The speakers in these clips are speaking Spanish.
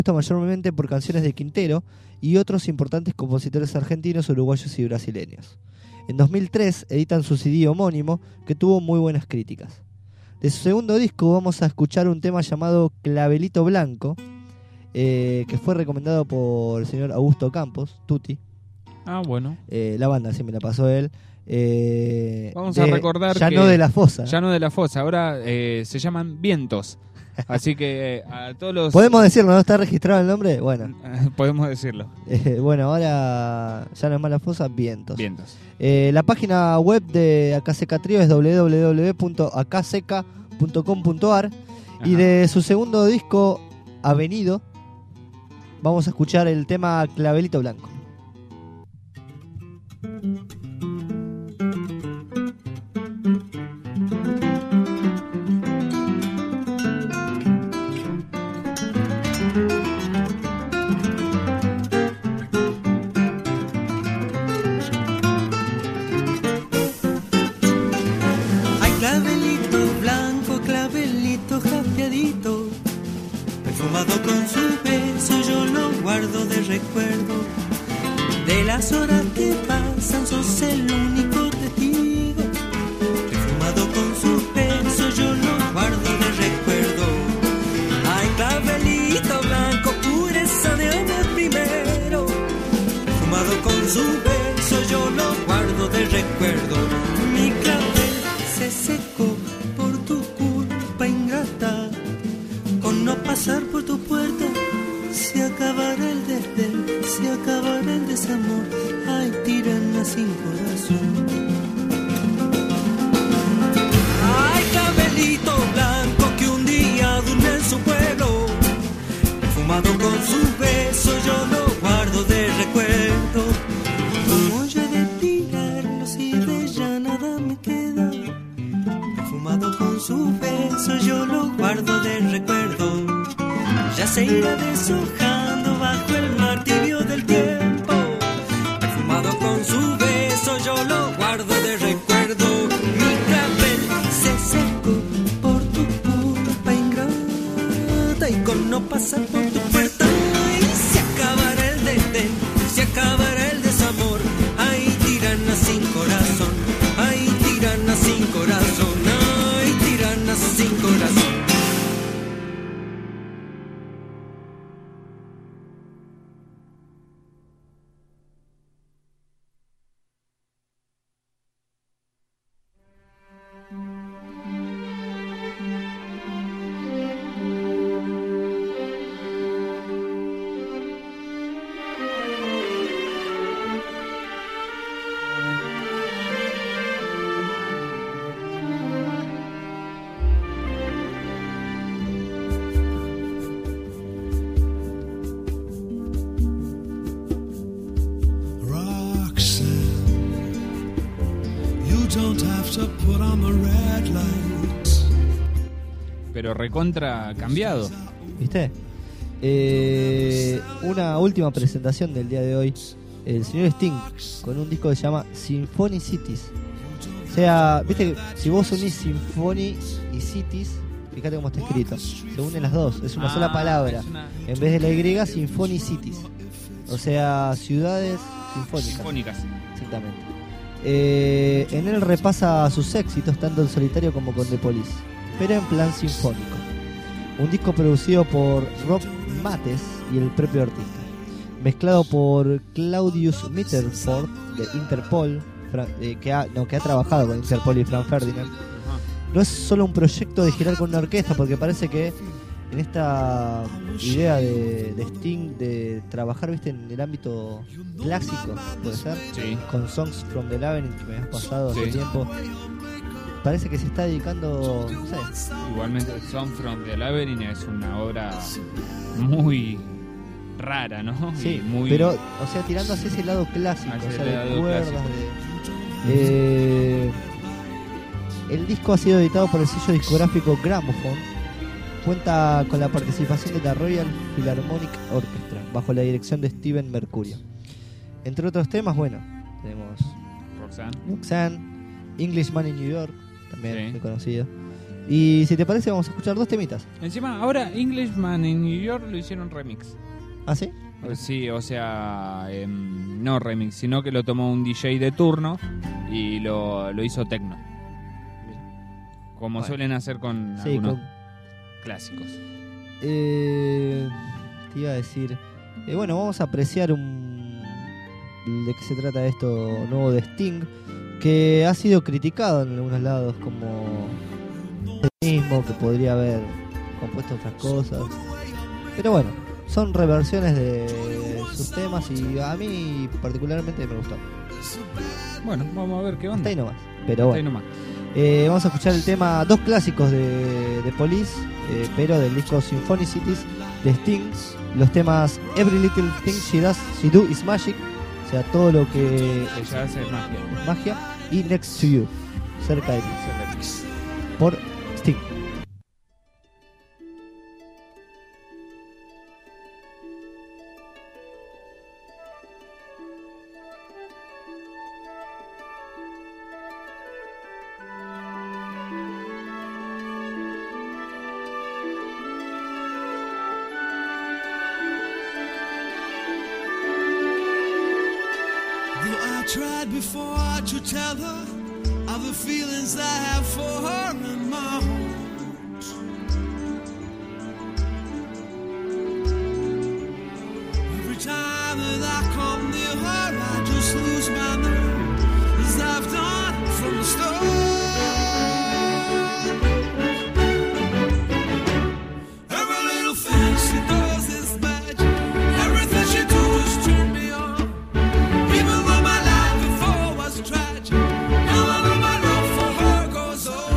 mayormente por canciones de Quintero y otros importantes compositores argentinos, uruguayos y brasileños. En 2003 editan su CD homónimo, que tuvo muy buenas críticas. De su segundo disco vamos a escuchar un tema llamado Clavelito Blanco, que fue recomendado por el señor Augusto Campos, Tuti. Ah, bueno. La banda, sí me la pasó él. Vamos a recordar Ya que no de la Fosa. Ya no de la Fosa, ahora se llaman Vientos. Así que a todos los... ¿Podemos decirlo? ¿No está registrado el nombre? Bueno. Podemos decirlo. Bueno, ahora ya no es más la Fosa, Vientos. Vientos. La página web de Acaseca Trío es www.acaseca.com.ar. Y de su segundo disco, Avenido, vamos a escuchar el tema Clavelito Blanco. Perfumado con su beso, yo lo guardo de recuerdo. De las horas que pasan, sos el único testigo. Perfumado con su beso, yo lo guardo de recuerdo. Ay, clavelito blanco, pureza de amor primero. Perfumado con su beso, yo lo guardo de recuerdo. Mi clavel se secó por tu culpa ingrata. Con no pasar por tu puerta, se acabará el desdén, se acabará el desamor. Ay, tirana sin corazón. Ay, clavelito blanco que un día durmió en su pueblo. Perfumado con su beso, yo lo guardo de recuerdo. Como yo he de tirarlo si de ya nada me queda. Perfumado con su beso, yo lo guardo de recuerdo. Ya se irá deshojando bajo el martirio del tiempo. Perfumado con su beso, yo lo guardo de recuerdo. Mi clavel se secó por tu culpa ingrata. Y con no pasar por tu puerta, ay, se acabará el desdén, se acabará el desamor. Ay, tirana sin corazón, ay, tirana sin corazón, ay, tirana sin corazón. Pero recontra cambiado. ¿Viste? Una última presentación del día de hoy. El señor Sting con un disco que se llama Symphony Cities. O sea, viste que si vos unís Symphony y Cities, fíjate cómo está escrito. Se unen las dos, es una sola palabra. En vez de la Y, Symphony Cities. O sea, ciudades sinfónicas. Exactamente. En él repasa sus éxitos tanto en solitario como con The Police, pero en plan sinfónico. Un disco producido por Rob Mates y el propio artista, mezclado por Claudius Mitterford de Interpol, que ha trabajado con Interpol y Frank Ferdinand. No es solo un proyecto de girar con una orquesta, porque parece que en esta idea de Sting de trabajar, viste, en el ámbito clásico, puede ser, sí, con Songs from the Labyrinth que me has pasado hace tiempo, parece que se está dedicando, no sé. Igualmente Songs from the Labyrinth es una obra muy rara, ¿no? Sí, muy... pero, o sea, tirando hacia ese lado clásico, hacia o sea, el de lado cuerdas, clásico. El disco ha sido editado por el sello discográfico Gramophone. Cuenta con la participación de la Royal Philharmonic Orchestra bajo la dirección de Steven Mercurio. Entre otros temas, bueno, tenemos Roxanne, Englishman in New York, también muy conocido, Y si te parece, vamos a escuchar 2 temitas. Encima, ahora Englishman en New York lo hicieron remix. ¿Ah, sí? Sí, o sea, no remix, sino que lo tomó un DJ de turno y lo hizo techno. Como Bueno. suelen hacer con Sí, algunos con... clásicos. te iba a decir... bueno, vamos a apreciar de qué se trata esto nuevo de Sting, que ha sido criticado en algunos lados como el mismo, que podría haber compuesto otras cosas. Pero bueno, son reversiones de sus temas y a mí particularmente me gustó. Bueno, vamos a ver qué onda. Hasta ahí nomás. Pero Hasta ahí bueno, nomás. vamos a escuchar el tema, 2 clásicos de Police, pero del disco Symphonicities de Sting. Los temas Every Little Thing She Do Is Magic, o sea, todo lo que Ella hace magia. es magia, y Next to You, cerca de ti, por Sting. Though I tried before to tell her of the feelings I have for her in my heart. Every time that I come near her, I just lose my nerve, as I've done from the start. Every little thing she does is magic. Everything she does is turn me on. Even though my life before was tragic, now I know my love for her goes on.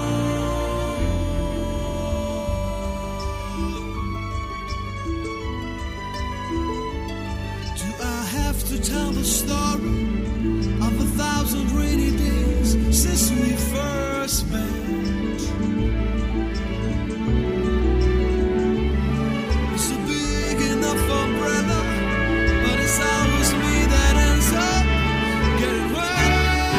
Do I have to tell the story of 1,000 rainy days since we first met? It's a big enough umbrella, but it's always me that ends up getting wet.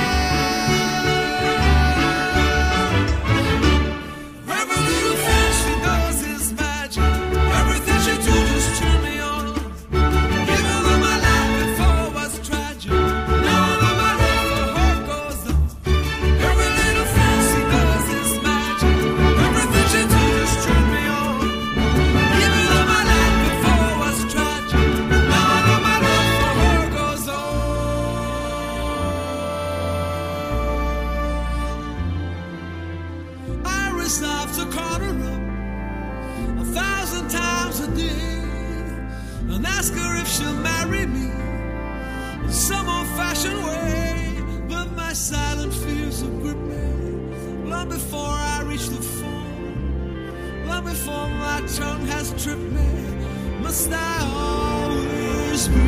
Every little thing she does is magic. Everything she do just turn me on. Even though my life before was tragic, now I know my love for her goes on. Every little thing she does is magic. Everything she do just turn me on. Even though my life before was tragic, now I know my love for her goes on. I resolve to call her up 1,000 times a day and ask her if she'll marry me in some old-fashioned way. But my silent fears will grip me long before I reach the phone, long before my tongue has tripped me. Must I always be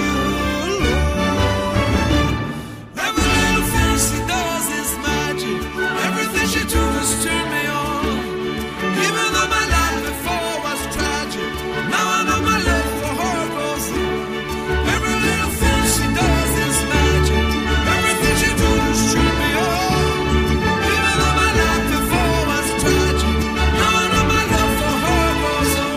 alone? Every little thing she does is magic. Everything she does turn me on. Even though my life before was tragic, now I know my love for her goes on. Every little thing she does is magic. Everything she does turn me on. Even though my life before was tragic, now I know my love for her goes on.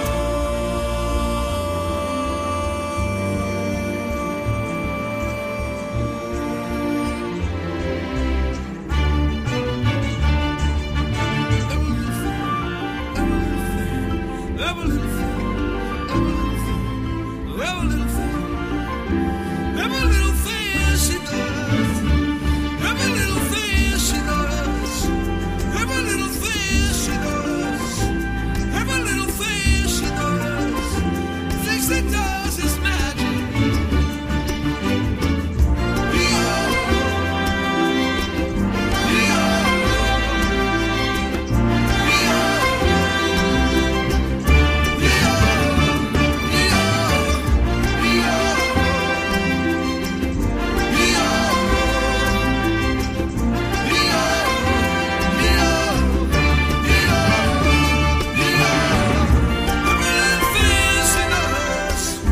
Every little thing, every little thing, every little thing she does, every little thing she does, every little thing she does, every little thing she does, things she does is magic. Every little thing she does.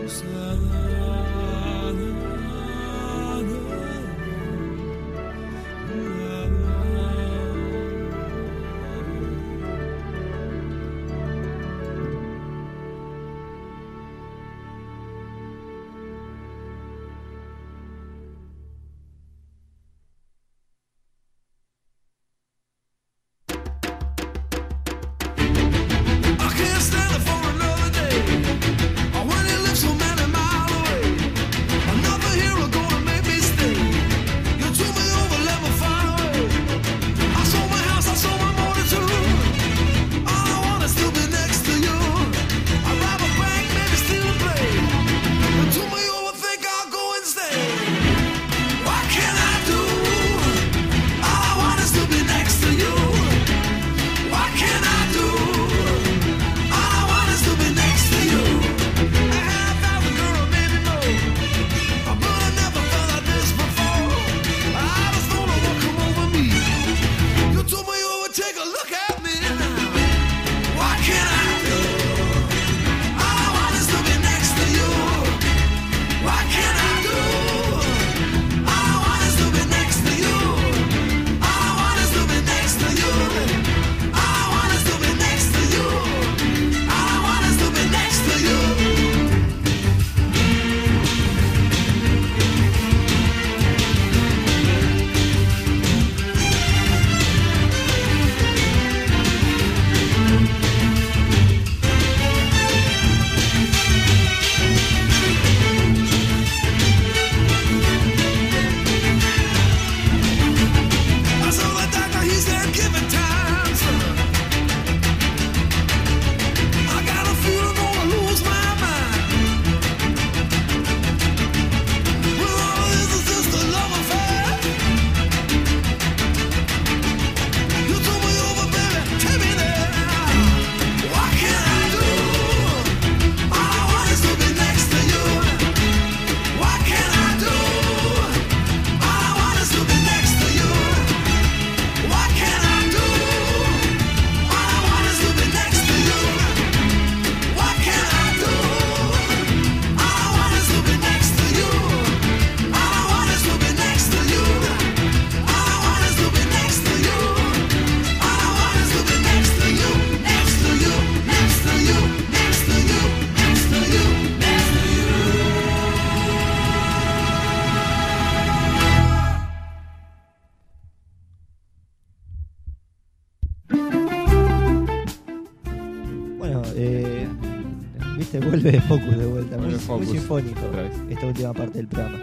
Viste, vuelve Focus de vuelta. Vuelve Muy Focus, sinfónico otra vez. esta última parte del programa.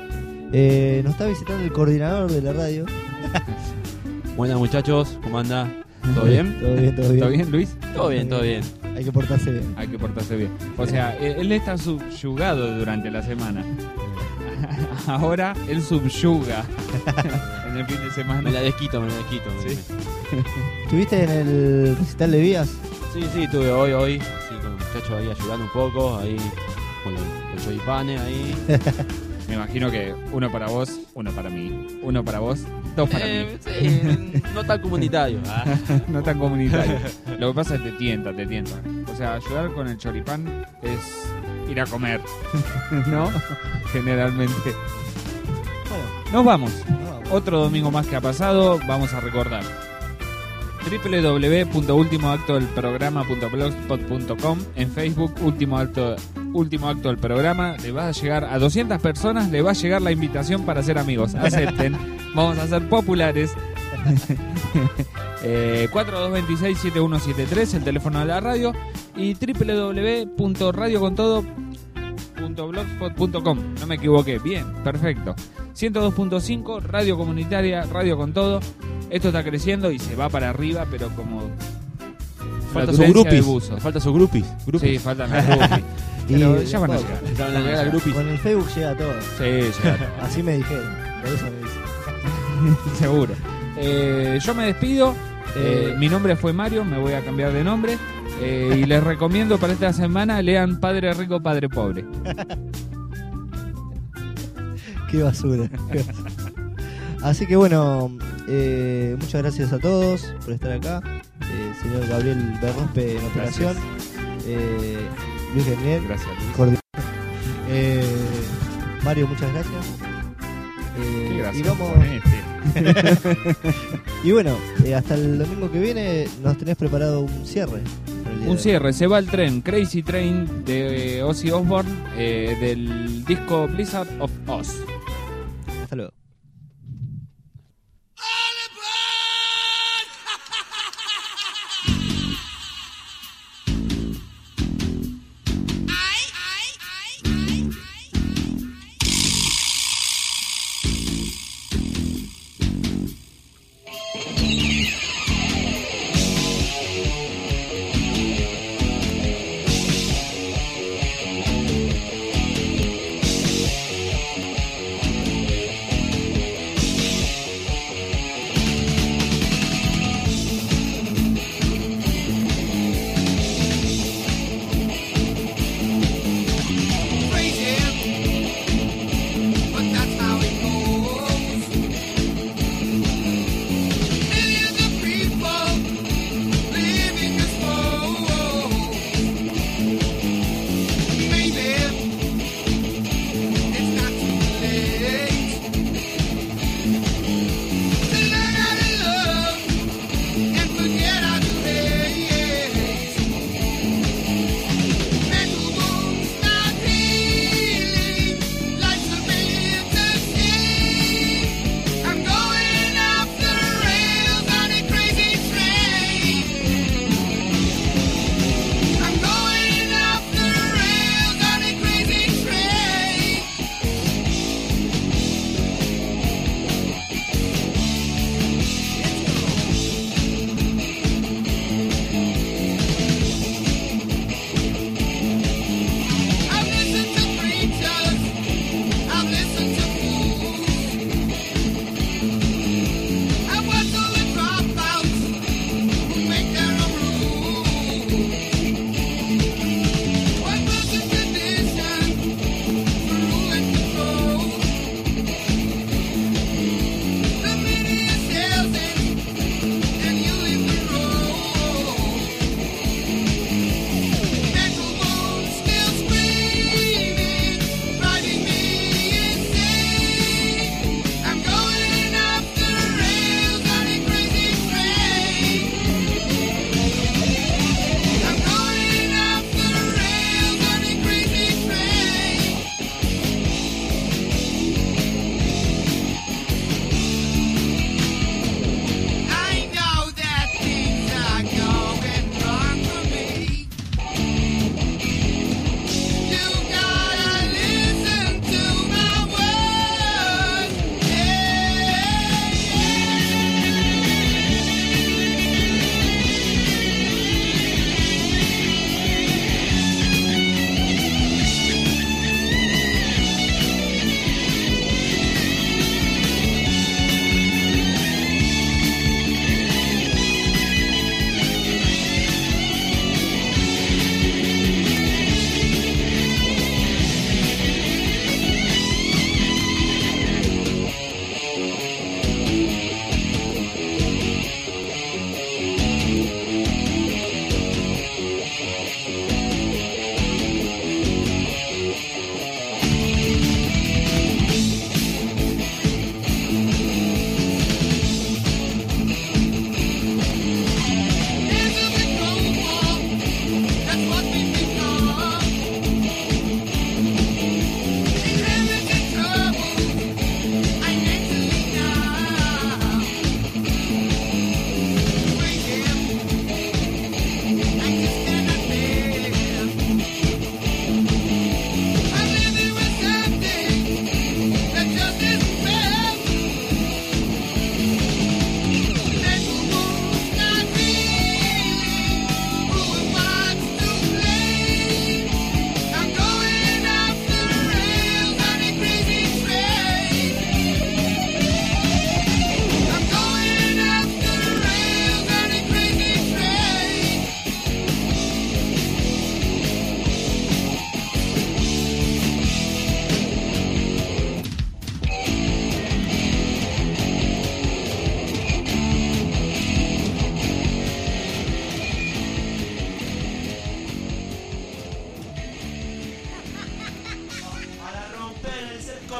Nos está visitando el coordinador de la radio. Buenas muchachos, ¿cómo anda? ¿Todo bien? Todo bien, todo bien. ¿Todo bien, Luis? Todo bien, todo bien. Hay que portarse bien. Hay que portarse bien. O sea, él está subyugado durante la semana. Ahora él subyuga en el fin de semana. Me la desquito. Sí. ¿Estuviste en el recital de Vías? Sí, estuve hoy, sí, con los muchachos ahí ayudando un poco, ahí con los choripanes ahí. Me imagino que uno para vos, uno para mí. Uno para vos, dos para mí. Sí, no tan comunitario. No tan comunitario. Lo que pasa es que te tienta. O sea, ayudar con el choripán es ir a comer, ¿no? Generalmente. Bueno, Nos vamos. vamos. Otro domingo más que ha pasado, vamos a recordar www.ultimoactodelprograma.blogspot.com, en Facebook último acto del programa. Le va a llegar a 200 personas, le va a llegar la invitación para ser amigos. Acepten, vamos a ser populares. 4226-7173, el teléfono de la radio, y www.radiocontodo.blogspot.com. No me equivoqué, bien, perfecto. 102.5, radio comunitaria, radio con todo. Esto está creciendo y se va para arriba, pero como Falta su flatulencia de grupis. buzo. Falta su grupis. Sí, faltan las grupis. Pero ya van a después, llegar. Ya van a llegar a grupis. Con el Facebook llega todo. Sí, ya. Así me dijeron. Por eso me dicen. Seguro. Yo me despido. Mi nombre fue Mario, me voy a cambiar de nombre. Y les recomiendo para esta semana lean Padre Rico, Padre Pobre. Qué basura. Así que bueno, muchas gracias a todos por estar acá. Señor Gabriel Berrospe en operación. Luis Garnier, Gracias, Luis. coordinador. Mario, muchas gracias. Qué Y gracioso vamos. ponete. Y bueno, hasta el domingo que viene nos tenés preparado un cierre. para el día Un de hoy. cierre, se va el tren, Crazy Train de Ozzy Osbourne, del disco Blizzard of Oz. Hasta luego.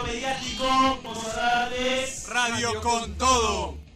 mediático, por tarde. Radio con todo.